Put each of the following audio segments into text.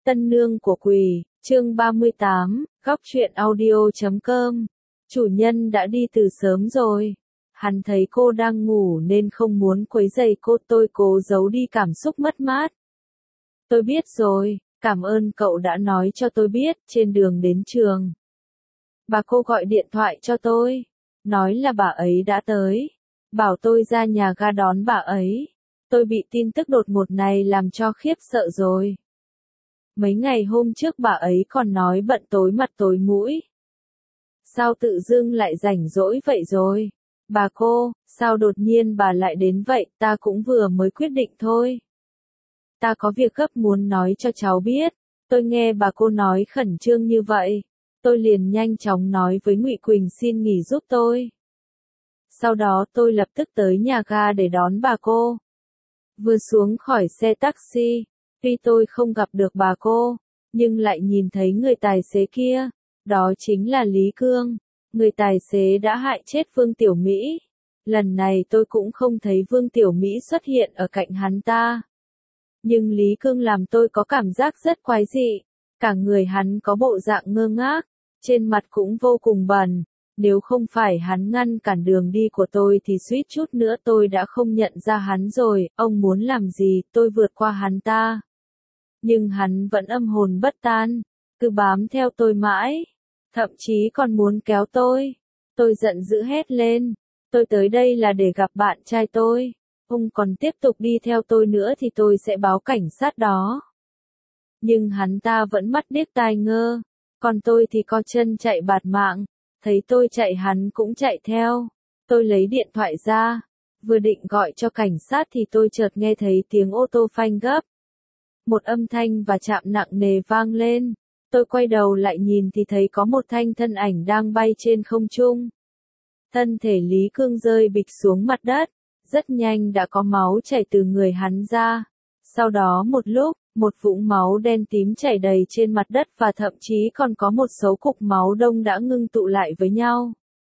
Tân nương của quỷ, chương 38, góc truyện audio.com. Chủ nhân đã đi từ sớm rồi. Hắn thấy cô đang ngủ nên không muốn quấy rầy cô, tôi cố giấu đi cảm xúc mất mát. Tôi biết rồi, cảm ơn cậu đã nói cho tôi biết, trên đường đến trường. Bà cô gọi điện thoại cho tôi, nói là bà ấy đã tới, bảo tôi ra nhà ga đón bà ấy. Tôi bị tin tức đột ngột này làm cho khiếp sợ rồi. Mấy ngày hôm trước bà ấy còn nói bận tối mặt tối mũi. Sao tự dưng lại rảnh rỗi vậy rồi? Bà cô, sao đột nhiên bà lại đến vậy, ta cũng vừa mới quyết định thôi. Ta có việc gấp muốn nói cho cháu biết. Tôi nghe bà cô nói khẩn trương như vậy. Tôi liền nhanh chóng nói với Ngụy Quỳnh xin nghỉ giúp tôi. Sau đó tôi lập tức tới nhà ga để đón bà cô. Vừa xuống khỏi xe taxi, tuy tôi không gặp được bà cô, nhưng lại nhìn thấy người tài xế kia, đó chính là Lý Cương, người tài xế đã hại chết Vương Tiểu Mỹ. Lần này tôi cũng không thấy Vương Tiểu Mỹ xuất hiện ở cạnh hắn ta. Nhưng Lý Cương làm tôi có cảm giác rất quái dị, cả người hắn có bộ dạng ngơ ngác, trên mặt cũng vô cùng bẩn. Nếu không phải hắn ngăn cản đường đi của tôi thì suýt chút nữa tôi đã không nhận ra hắn rồi, ông muốn làm gì, tôi vượt qua hắn ta. Nhưng hắn vẫn âm hồn bất tan, cứ bám theo tôi mãi, thậm chí còn muốn kéo tôi. Tôi giận dữ hét lên, tôi tới đây là để gặp bạn trai tôi, ông còn tiếp tục đi theo tôi nữa thì tôi sẽ báo cảnh sát đó. Nhưng hắn ta vẫn mắt điếc tai ngơ, còn tôi thì co chân chạy bạt mạng. Thấy tôi chạy hắn cũng chạy theo. Tôi lấy điện thoại ra, vừa định gọi cho cảnh sát thì tôi chợt nghe thấy tiếng ô tô phanh gấp. Một âm thanh và chạm nặng nề vang lên. Tôi quay đầu lại nhìn thì thấy có một thanh thân ảnh đang bay trên không trung. Thân thể Lý Cương rơi bịch xuống mặt đất, rất nhanh đã có máu chảy từ người hắn ra. Sau đó một lúc, một vũng máu đen tím chảy đầy trên mặt đất và thậm chí còn có một số cục máu đông đã ngưng tụ lại với nhau.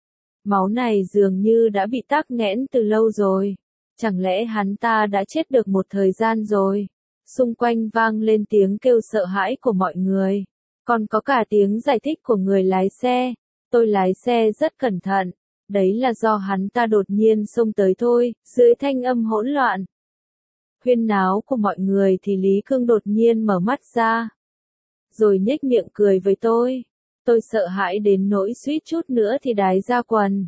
Máu này dường như đã bị tắc nghẽn từ lâu rồi. Chẳng lẽ hắn ta đã chết được một thời gian rồi? Xung quanh vang lên tiếng kêu sợ hãi của mọi người. Còn có cả tiếng giải thích của người lái xe. Tôi lái xe rất cẩn thận. Đấy là do hắn ta đột nhiên xông tới thôi, dưới thanh âm hỗn loạn. Huyên náo của mọi người thì Lý Cương đột nhiên mở mắt ra. Rồi nhếch miệng cười với tôi. Tôi sợ hãi đến nỗi suýt chút nữa thì đái ra quần.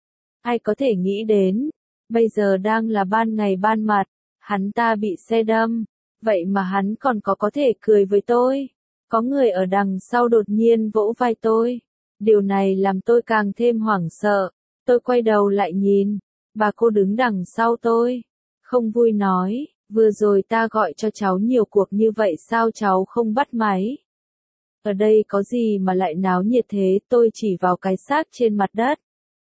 Ai có thể nghĩ đến, bây giờ đang là ban ngày ban mặt, hắn ta bị xe đâm, vậy mà hắn còn có thể cười với tôi. Có người ở đằng sau đột nhiên vỗ vai tôi. Điều này làm tôi càng thêm hoảng sợ. Tôi quay đầu lại nhìn, bà cô đứng đằng sau tôi. Không vui nói, vừa rồi ta gọi cho cháu nhiều cuộc như vậy sao cháu không bắt máy? Ở đây có gì mà lại náo nhiệt thế, tôi chỉ vào cái xác trên mặt đất.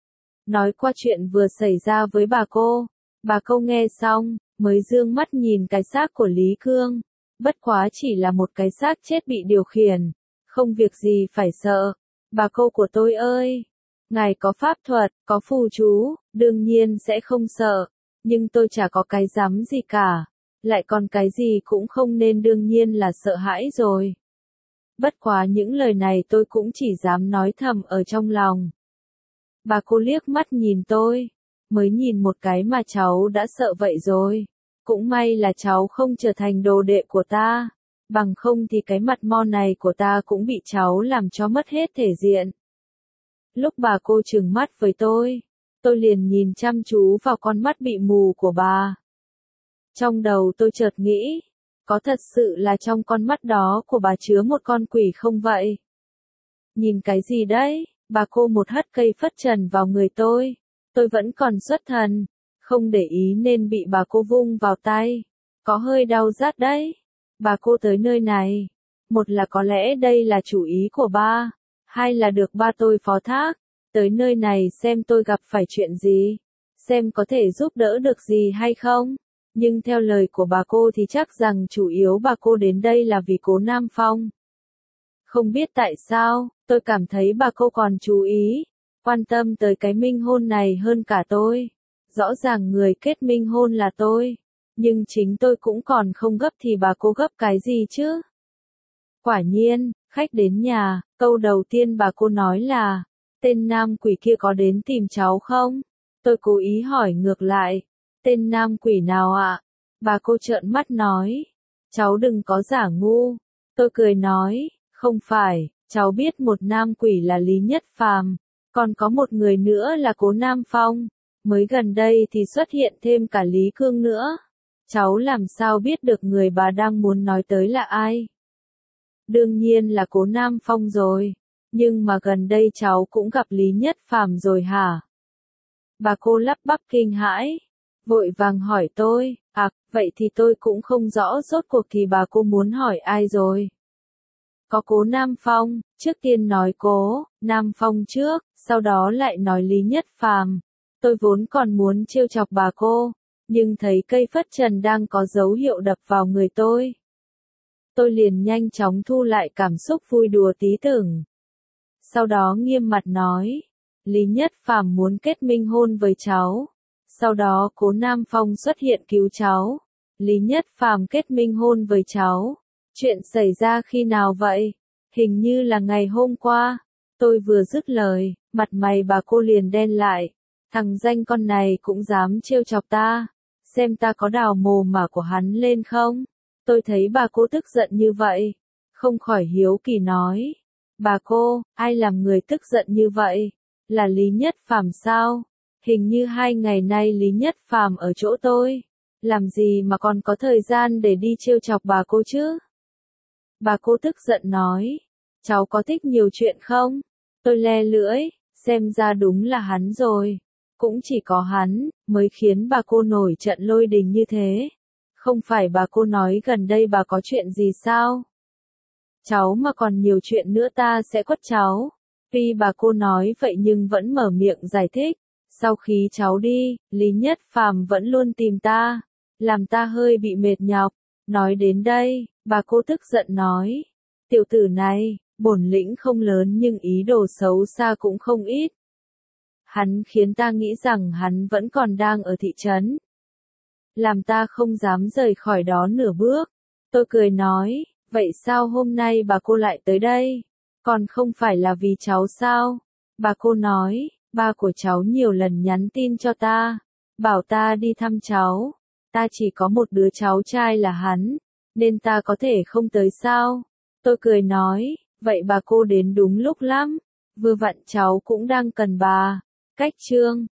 Nói qua chuyện vừa xảy ra với bà cô. Bà cô nghe xong, mới dương mắt nhìn cái xác của Lý Cương. Bất quá chỉ là một cái xác chết bị điều khiển. Không việc gì phải sợ. Bà cô của tôi ơi! Ngài có pháp thuật, có phù chú, đương nhiên sẽ không sợ. Nhưng tôi chả có cái dám gì cả. Lại còn cái gì cũng không nên đương nhiên là sợ hãi rồi. Bất quá những lời này tôi cũng chỉ dám nói thầm ở trong lòng. Bà cô liếc mắt nhìn tôi. Mới nhìn một cái mà cháu đã sợ vậy rồi. Cũng may là cháu không trở thành đồ đệ của ta. Bằng không thì cái mặt mo này của ta cũng bị cháu làm cho mất hết thể diện. Lúc bà cô trừng mắt với tôi liền nhìn chăm chú vào con mắt bị mù của bà. Trong đầu tôi chợt nghĩ, có thật sự là trong con mắt đó của bà chứa một con quỷ không vậy? Nhìn cái gì đấy? Bà cô một hất cây phất trần vào người tôi vẫn còn xuất thần, không để ý nên bị bà cô vung vào tay. Có hơi đau rát đấy. Bà cô tới nơi này, một là có lẽ đây là chủ ý của ba, hai là được ba tôi phó thác. Tới nơi này xem tôi gặp phải chuyện gì, xem có thể giúp đỡ được gì hay không. Nhưng theo lời của bà cô thì chắc rằng chủ yếu bà cô đến đây là vì Cố Nam Phong. Không biết tại sao, tôi cảm thấy bà cô còn chú ý, quan tâm tới cái minh hôn này hơn cả tôi. Rõ ràng người kết minh hôn là tôi, nhưng chính tôi cũng còn không gấp thì bà cô gấp cái gì chứ? Quả nhiên, khách đến nhà, câu đầu tiên bà cô nói là, tên nam quỷ kia có đến tìm cháu không? Tôi cố ý hỏi ngược lại, tên nam quỷ nào ạ? Bà cô trợn mắt nói, cháu đừng có giả ngu. Tôi cười nói, không phải, cháu biết một nam quỷ là Lý Nhất Phàm, còn có một người nữa là Cố Nam Phong, mới gần đây thì xuất hiện thêm cả Lý Cương nữa. Cháu làm sao biết được người bà đang muốn nói tới là ai? Đương nhiên là Cố Nam Phong rồi, nhưng mà gần đây cháu cũng gặp Lý Nhất Phàm rồi hả? Bà cô lắp bắp kinh hãi, vội vàng hỏi tôi, vậy thì tôi cũng không rõ rốt cuộc thì bà cô muốn hỏi ai rồi. Có Cố Nam Phong, trước tiên nói Cố Nam Phong trước, sau đó lại nói Lý Nhất Phàm. Tôi vốn còn muốn trêu chọc bà cô, nhưng thấy cây phất trần đang có dấu hiệu đập vào người tôi. Tôi liền nhanh chóng thu lại cảm xúc vui đùa tí tưởng. Sau đó nghiêm mặt nói, Lý Nhất Phàm muốn kết minh hôn với cháu. Sau đó Cố Nam Phong xuất hiện cứu cháu. Lý Nhất Phàm kết minh hôn với cháu. Chuyện xảy ra khi nào vậy? Hình như là ngày hôm qua. Tôi vừa dứt lời, mặt mày bà cô liền đen lại. Thằng danh con này cũng dám trêu chọc ta. Xem ta có đào mồm mà của hắn lên không? Tôi thấy bà cô tức giận như vậy. Không khỏi hiếu kỳ nói. Bà cô, ai làm người tức giận như vậy? Là Lý Nhất Phàm sao? Hình như 2 ngày nay Lý Nhất Phàm ở chỗ tôi. Làm gì mà còn có thời gian để đi trêu chọc bà cô chứ? Bà cô tức giận nói. Cháu có thích nhiều chuyện không? Tôi le lưỡi, xem ra đúng là hắn rồi. Cũng chỉ có hắn, mới khiến bà cô nổi trận lôi đình như thế. Không phải bà cô nói gần đây bà có chuyện gì sao? Cháu mà còn nhiều chuyện nữa ta sẽ quất cháu. Tuy bà cô nói vậy nhưng vẫn mở miệng giải thích. Sau khi cháu đi, Lý Nhất Phàm vẫn luôn tìm ta. Làm ta hơi bị mệt nhọc. Nói đến đây, bà cô tức giận nói. Tiểu tử này, bổn lĩnh không lớn nhưng ý đồ xấu xa cũng không ít. Hắn khiến ta nghĩ rằng hắn vẫn còn đang ở thị trấn. Làm ta không dám rời khỏi đó nửa bước. Tôi cười nói, vậy sao hôm nay bà cô lại tới đây? Còn không phải là vì cháu sao? Bà cô nói, ba của cháu nhiều lần nhắn tin cho ta, bảo ta đi thăm cháu. Ta chỉ có một đứa cháu trai là hắn, nên ta có thể không tới sao? Tôi cười nói, vậy bà cô đến đúng lúc lắm, vừa vặn cháu cũng đang cần bà. Cách chương